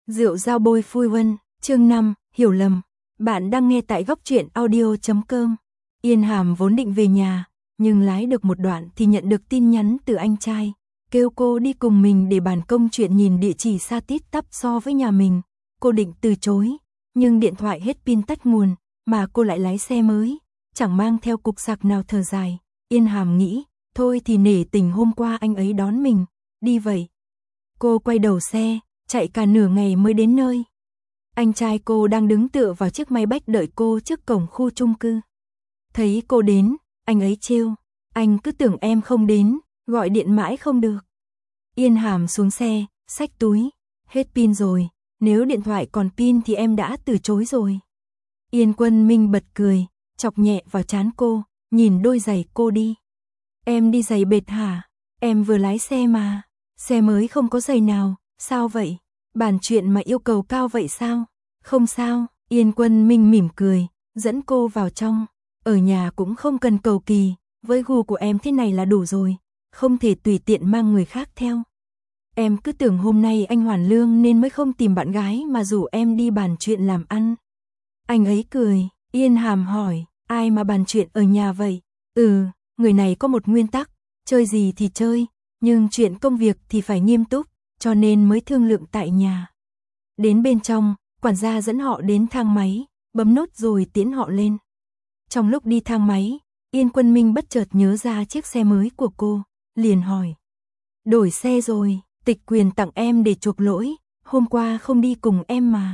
Rượu dao bôi phui vân, chương 5, hiểu lầm. Bạn đang nghe tại góc truyện audio.com. Yên Hàm vốn định về nhà, nhưng lái được một đoạn thì nhận được tin nhắn từ anh trai, kêu cô đi cùng mình để bàn công chuyện nhìn địa chỉ xa tít tắp so với nhà mình. Cô định từ chối, nhưng điện thoại hết pin tắt nguồn, mà cô lại lái xe mới, chẳng mang theo cục sạc nào thở dài. Yên Hàm nghĩ, thôi thì nể tình hôm qua anh ấy đón mình, đi vậy. Cô quay đầu xe, chạy cả nửa ngày mới đến nơi. Anh trai cô đang đứng tựa vào chiếc máy bách đợi cô trước cổng khu chung cư. Thấy cô đến, anh ấy trêu, anh cứ tưởng em không đến, gọi điện mãi không được. Yên Hàm xuống xe, xách túi, hết pin rồi, nếu điện thoại còn pin thì em đã từ chối rồi. Yên Quân Minh bật cười, chọc nhẹ vào trán cô, nhìn đôi giày cô đi. Em đi giày bệt hả? Em vừa lái xe mà, xe mới không có giày nào, sao vậy? Bàn chuyện mà yêu cầu cao vậy sao? Không sao, Yên Quân Minh mỉm cười, dẫn cô vào trong. Ở nhà cũng không cần cầu kỳ, với gu của em thế này là đủ rồi, không thể tùy tiện mang người khác theo. Em cứ tưởng hôm nay anh hoàn lương nên mới không tìm bạn gái mà rủ em đi bàn chuyện làm ăn. Anh ấy cười, Yên Hàm hỏi, ai mà bàn chuyện ở nhà vậy? Người này có một nguyên tắc, chơi gì thì chơi, nhưng chuyện công việc thì phải nghiêm túc, cho nên mới thương lượng tại nhà. Đến bên trong, quản gia dẫn họ đến thang máy, bấm nút rồi tiễn họ lên. Trong lúc đi thang máy, Yên Quân Minh bất chợt nhớ ra chiếc xe mới của cô, liền hỏi. Đổi xe rồi, Tịch Quyền tặng em để chuộc lỗi, hôm qua không đi cùng em mà.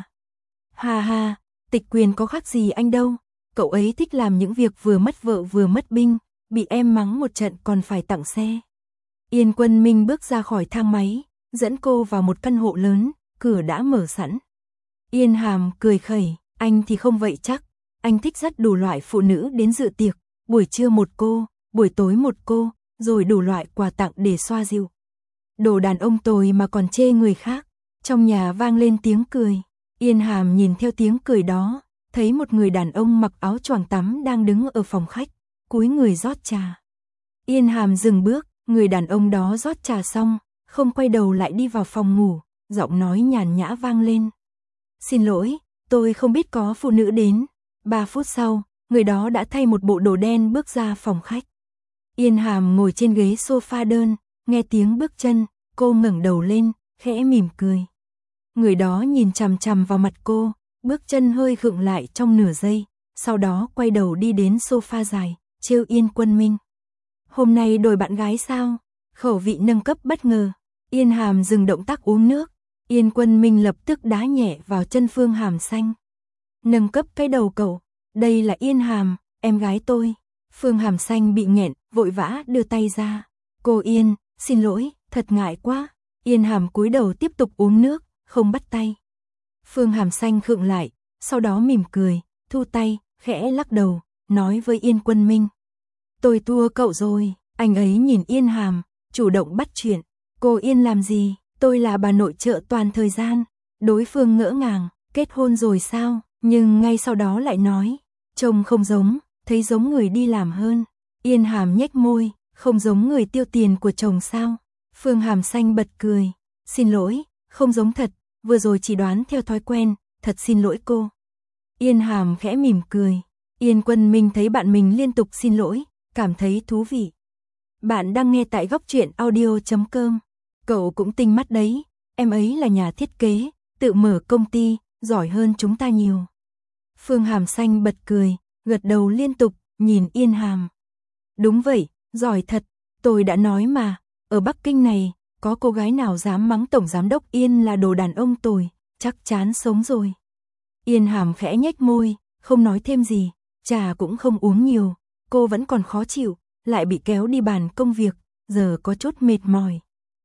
Ha ha, Tịch Quyền có khác gì anh đâu, cậu ấy thích làm những việc vừa mất vợ vừa mất binh, bị em mắng một trận còn phải tặng xe. Yên Quân Minh bước ra khỏi thang máy, dẫn cô vào một căn hộ lớn, cửa đã mở sẵn. Yên Hàm cười khẩy, anh thì không vậy chắc, anh thích dắt đủ loại phụ nữ đến dự tiệc, buổi trưa một cô, buổi tối một cô, rồi đủ loại quà tặng để xoa dịu. Đồ đàn ông tồi mà còn chê người khác. Trong nhà vang lên tiếng cười, Yên Hàm nhìn theo tiếng cười đó, thấy một người đàn ông mặc áo choàng tắm đang đứng ở phòng khách, cúi người rót trà. Yên Hàm dừng bước, người đàn ông đó rót trà xong, không quay đầu lại đi vào phòng ngủ, giọng nói nhàn nhã vang lên. Xin lỗi, tôi không biết có phụ nữ đến. 3 phút sau, người đó đã thay một bộ đồ đen bước ra phòng khách. Yên Hàm ngồi trên ghế sofa đơn, nghe tiếng bước chân, cô ngẩng đầu lên, khẽ mỉm cười. Người đó nhìn chằm chằm vào mặt cô, bước chân hơi khựng lại trong nửa giây, sau đó quay đầu đi đến sofa dài, trêu Yên Quân Minh. Hôm nay đổi bạn gái sao? Khẩu vị nâng cấp bất ngờ. Yên Hàm dừng động tác uống nước. Yên Quân Minh lập tức đá nhẹ vào chân Phương Hàm Xanh. Nâng cấp cái đầu cậu. Đây là Yên Hàm, em gái tôi. Phương Hàm Xanh bị nghẹn, vội vã đưa tay ra. Cô Yên, xin lỗi, thật ngại quá. Yên Hàm cúi đầu tiếp tục uống nước, không bắt tay. Phương Hàm Xanh khựng lại, sau đó mỉm cười, thu tay, khẽ lắc đầu, nói với Yên Quân Minh. Tôi thua cậu rồi. Anh ấy nhìn Yên Hàm, chủ động bắt chuyện. Cô Yên làm gì? Tôi là bà nội trợ toàn thời gian. Đối phương ngỡ ngàng, kết hôn rồi sao? Nhưng ngay sau đó lại nói, trông không giống, thấy giống người đi làm hơn. Yên Hàm nhếch môi, không giống người tiêu tiền của chồng sao? Phương Hàm Xanh bật cười, xin lỗi, không giống thật, vừa rồi chỉ đoán theo thói quen, thật xin lỗi cô. Yên Hàm khẽ mỉm cười, Yên Quân Minh thấy bạn mình liên tục xin lỗi, cảm thấy thú vị. Bạn đang nghe tại góc truyện audio.com. Cậu cũng tinh mắt đấy, em ấy là nhà thiết kế, tự mở công ty, giỏi hơn chúng ta nhiều. Phương Hàm Xanh bật cười, gật đầu liên tục, nhìn Yên Hàm. Đúng vậy, giỏi thật, tôi đã nói mà, ở Bắc Kinh này, có cô gái nào dám mắng Tổng Giám đốc Yên là đồ đàn ông tồi, chắc chắn sống rồi. Yên Hàm khẽ nhếch môi, không nói thêm gì, trà cũng không uống nhiều, cô vẫn còn khó chịu, lại bị kéo đi bàn công việc, giờ có chút mệt mỏi.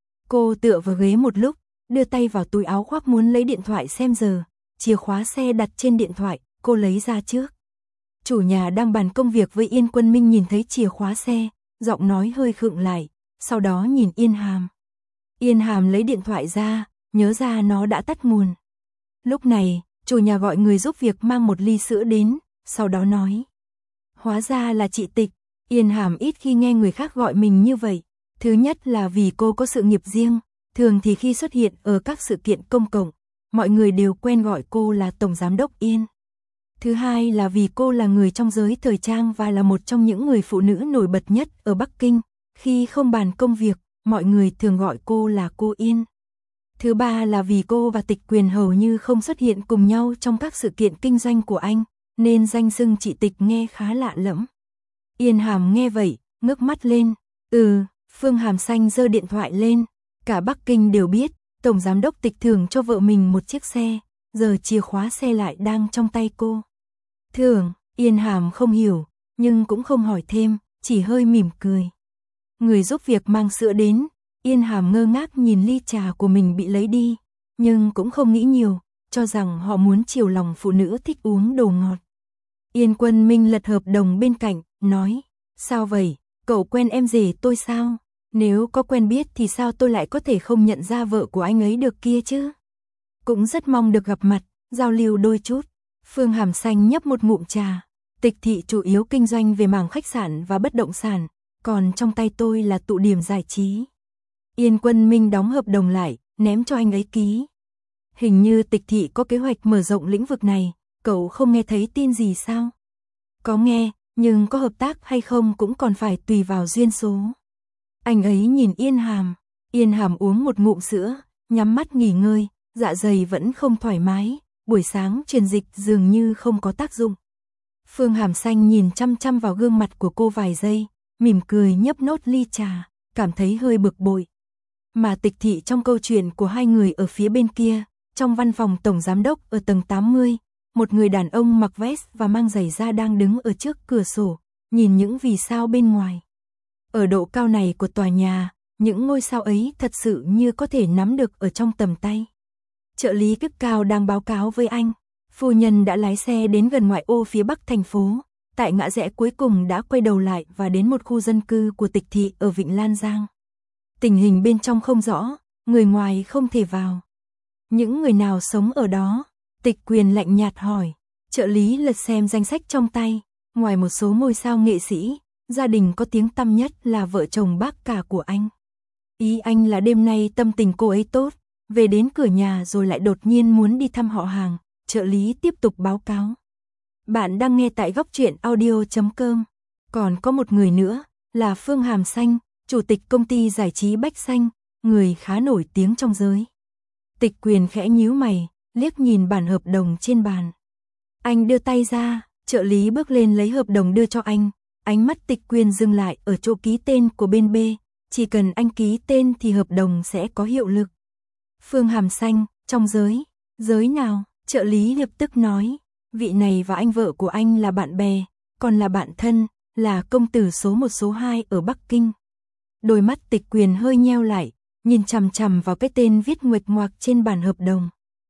Cô tựa vào ghế một lúc, đưa tay vào túi áo khoác muốn lấy điện thoại xem giờ, chìa khóa xe đặt trên điện thoại, cô lấy ra trước. Chủ nhà đang bàn công việc với Yên Quân Minh nhìn thấy chìa khóa xe, giọng nói hơi khựng lại, sau đó nhìn Yên Hàm. Yên Hàm lấy điện thoại ra, nhớ ra nó đã tắt nguồn. Lúc này, chủ nhà gọi người giúp việc mang một ly sữa đến, sau đó nói. Hóa ra là chị Tịch. Yên Hàm ít khi nghe người khác gọi mình như vậy. Thứ nhất là vì cô có sự nghiệp riêng, thường thì khi xuất hiện ở các sự kiện công cộng, mọi người đều quen gọi cô là Tổng Giám đốc Yên. Thứ hai là vì cô là người trong giới thời trang và là một trong những người phụ nữ nổi bật nhất ở Bắc Kinh. Khi không bàn công việc, mọi người thường gọi cô là cô Yên. Thứ ba là vì cô và Tịch Quyền hầu như không xuất hiện cùng nhau trong các sự kiện kinh doanh của anh, nên danh xưng chị Tịch nghe khá lạ lẫm. Yên Hàm nghe vậy, ngước mắt lên. Phương Hàm Xanh giơ điện thoại lên. Cả Bắc Kinh đều biết, Tổng Giám đốc Tịch thưởng cho vợ mình một chiếc xe, giờ chìa khóa xe lại đang trong tay cô. Thưởng, Yên Hàm không hiểu, nhưng cũng không hỏi thêm, chỉ hơi mỉm cười. Người giúp việc mang sữa đến, Yên Hàm ngơ ngác nhìn ly trà của mình bị lấy đi, nhưng cũng không nghĩ nhiều, cho rằng họ muốn chiều lòng phụ nữ thích uống đồ ngọt. Yên Quân Minh lật hợp đồng bên cạnh, nói, sao vậy, cậu quen em rể tôi sao? Nếu có quen biết thì sao tôi lại có thể không nhận ra vợ của anh ấy được kia chứ? Cũng rất mong được gặp mặt, giao lưu đôi chút. Phương Hàm Xanh nhấp một ngụm trà. Tịch thị chủ yếu kinh doanh về mảng khách sạn và bất động sản, còn trong tay tôi là tụ điểm giải trí. Yên Quân Minh đóng hợp đồng lại, ném cho anh ấy ký. Hình như Tịch thị có kế hoạch mở rộng lĩnh vực này, cậu không nghe thấy tin gì sao? Có nghe, nhưng có hợp tác hay không cũng còn phải tùy vào duyên số. Anh ấy nhìn Yên Hàm uống một ngụm sữa, nhắm mắt nghỉ ngơi, dạ dày vẫn không thoải mái, buổi sáng truyền dịch dường như không có tác dụng. Phương Hàm Xanh nhìn chăm chăm vào gương mặt của cô vài giây, mỉm cười nhấp nốt ly trà, cảm thấy hơi bực bội. Mà Tịch thị trong câu chuyện của hai người ở phía bên kia, trong văn phòng Tổng Giám đốc ở tầng 80, một người đàn ông mặc vest và mang giày da đang đứng ở trước cửa sổ, nhìn những vì sao bên ngoài. Ở độ cao này của tòa nhà, những ngôi sao ấy thật sự như có thể nắm được ở trong tầm tay. Trợ lý cấp cao đang báo cáo với anh, phu nhân đã lái xe đến gần ngoại ô phía bắc thành phố, tại ngã rẽ cuối cùng đã quay đầu lại và đến một khu dân cư của Tịch thị ở Vịnh Lan Giang. Tình hình bên trong không rõ, người ngoài không thể vào. Những người nào sống ở đó? Tịch Quyền lạnh nhạt hỏi. Trợ lý lật xem danh sách trong tay, ngoài một số ngôi sao nghệ sĩ, gia đình có tiếng tăm nhất là vợ chồng bác cả của anh. Ý anh là đêm nay tâm tình cô ấy tốt, về đến cửa nhà rồi lại đột nhiên muốn đi thăm họ hàng. Trợ lý tiếp tục báo cáo. Bạn đang nghe tại góc truyện audio.com. Còn có một người nữa, là Phương Hàm Xanh, chủ tịch công ty giải trí Bách Xanh, người khá nổi tiếng trong giới. Tịch Quyền khẽ nhíu mày, liếc nhìn bản hợp đồng trên bàn. Anh đưa tay ra, trợ lý bước lên lấy hợp đồng đưa cho anh. Ánh mắt Tịch Quyền dừng lại ở chỗ ký tên của bên B, chỉ cần anh ký tên thì hợp đồng sẽ có hiệu lực. Phương Hàm Xanh, trong giới nào? Trợ lý lập tức nói, vị này và anh vợ của anh là bạn bè, còn là bạn thân, là công tử số 1 số 2 ở Bắc Kinh. Đôi mắt Tịch Quyền hơi nheo lại, nhìn chằm chằm vào cái tên viết nguệch ngoạc trên bản hợp đồng.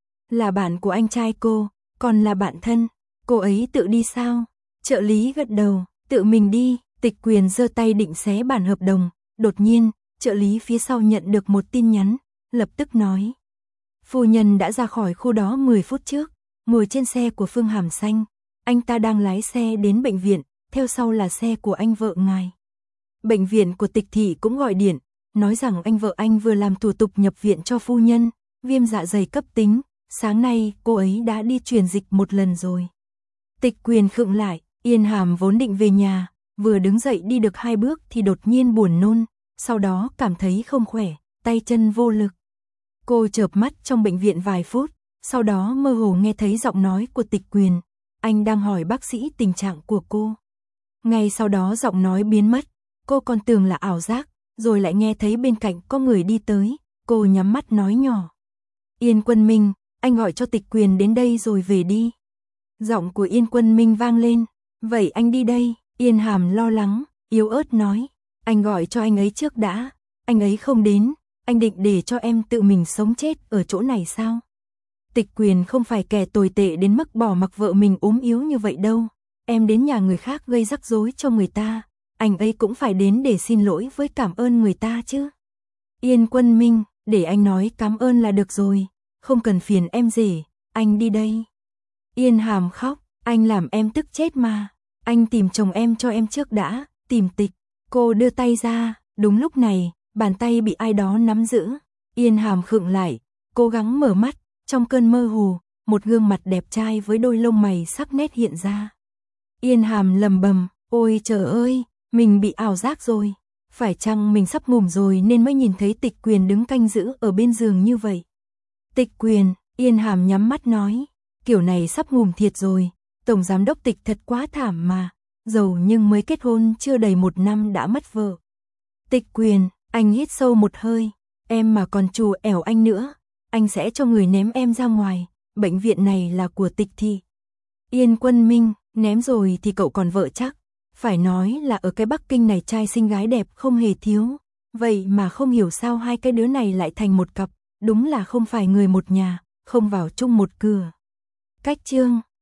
Là bạn của anh trai cô, còn là bạn thân, cô ấy tự đi sao? Trợ lý gật đầu, tự mình đi. Tịch Quyền giơ tay định xé bản hợp đồng, đột nhiên, trợ lý phía sau nhận được một tin nhắn, lập tức nói. Phu nhân đã ra khỏi khu đó 10 phút trước, ngồi trên xe của Phương Hàm Xanh, anh ta đang lái xe đến bệnh viện, theo sau là xe của anh vợ ngài. Bệnh viện của Tịch thị cũng gọi điện, nói rằng anh vợ anh vừa làm thủ tục nhập viện cho phu nhân, viêm dạ dày cấp tính, sáng nay cô ấy đã đi truyền dịch một lần rồi. Tịch Quyền khựng lại, Yên Hàm vốn định về nhà, vừa đứng dậy đi được 2 bước thì đột nhiên buồn nôn, sau đó cảm thấy không khỏe, tay chân vô lực. Cô chợp mắt trong bệnh viện vài phút, sau đó mơ hồ nghe thấy giọng nói của Tịch Quyền, anh đang hỏi bác sĩ tình trạng của cô. Ngay sau đó giọng nói biến mất, cô còn tưởng là ảo giác, rồi lại nghe thấy bên cạnh có người đi tới, cô nhắm mắt nói nhỏ. Yên Quân Minh, anh gọi cho Tịch Quyền đến đây rồi về đi. Giọng của Yên Quân Minh vang lên, vậy anh đi đây. Yên Hàm lo lắng, yếu ớt nói, anh gọi cho anh ấy trước đã, anh ấy không đến, anh định để cho em tự mình sống chết ở chỗ này sao? Tịch Quyền không phải kẻ tồi tệ đến mức bỏ mặc vợ mình ốm yếu như vậy đâu, em đến nhà người khác gây rắc rối cho người ta, anh ấy cũng phải đến để xin lỗi với cảm ơn người ta chứ. Yên Quân Minh, để anh nói cảm ơn là được rồi, không cần phiền em rể, anh đi đây. Yên Hàm khóc, anh làm em tức chết mà, anh tìm chồng em cho em trước đã, tìm Tịch. Cô đưa tay ra, đúng lúc này, bàn tay bị ai đó nắm giữ. Yên Hàm khựng lại, cố gắng mở mắt, Trong cơn mơ hồ, một gương mặt đẹp trai với đôi lông mày sắc nét hiện ra. Yên Hàm lầm bầm, ôi trời ơi, mình bị ảo giác rồi. Phải chăng mình sắp ngủm rồi nên mới nhìn thấy Tịch Quyền đứng canh giữ ở bên giường như vậy? Tịch Quyền, Yên Hàm nhắm mắt nói, kiểu này sắp ngủm thiệt rồi. Tổng giám đốc Tịch thật quá thảm mà, giàu nhưng mới kết hôn chưa đầy 1 năm đã mất vợ. Tịch Quyền, anh hít sâu một hơi, em mà còn trù ẻo anh nữa, anh sẽ cho người ném em ra ngoài, bệnh viện này là của Tịch Thị. Yên Quân Minh, ném rồi thì cậu còn vợ chắc, phải nói là ở cái Bắc Kinh này trai xinh gái đẹp không hề thiếu, vậy mà không hiểu sao hai cái đứa này lại thành một cặp, đúng là không phải người một nhà, không vào chung một cửa. Cách chương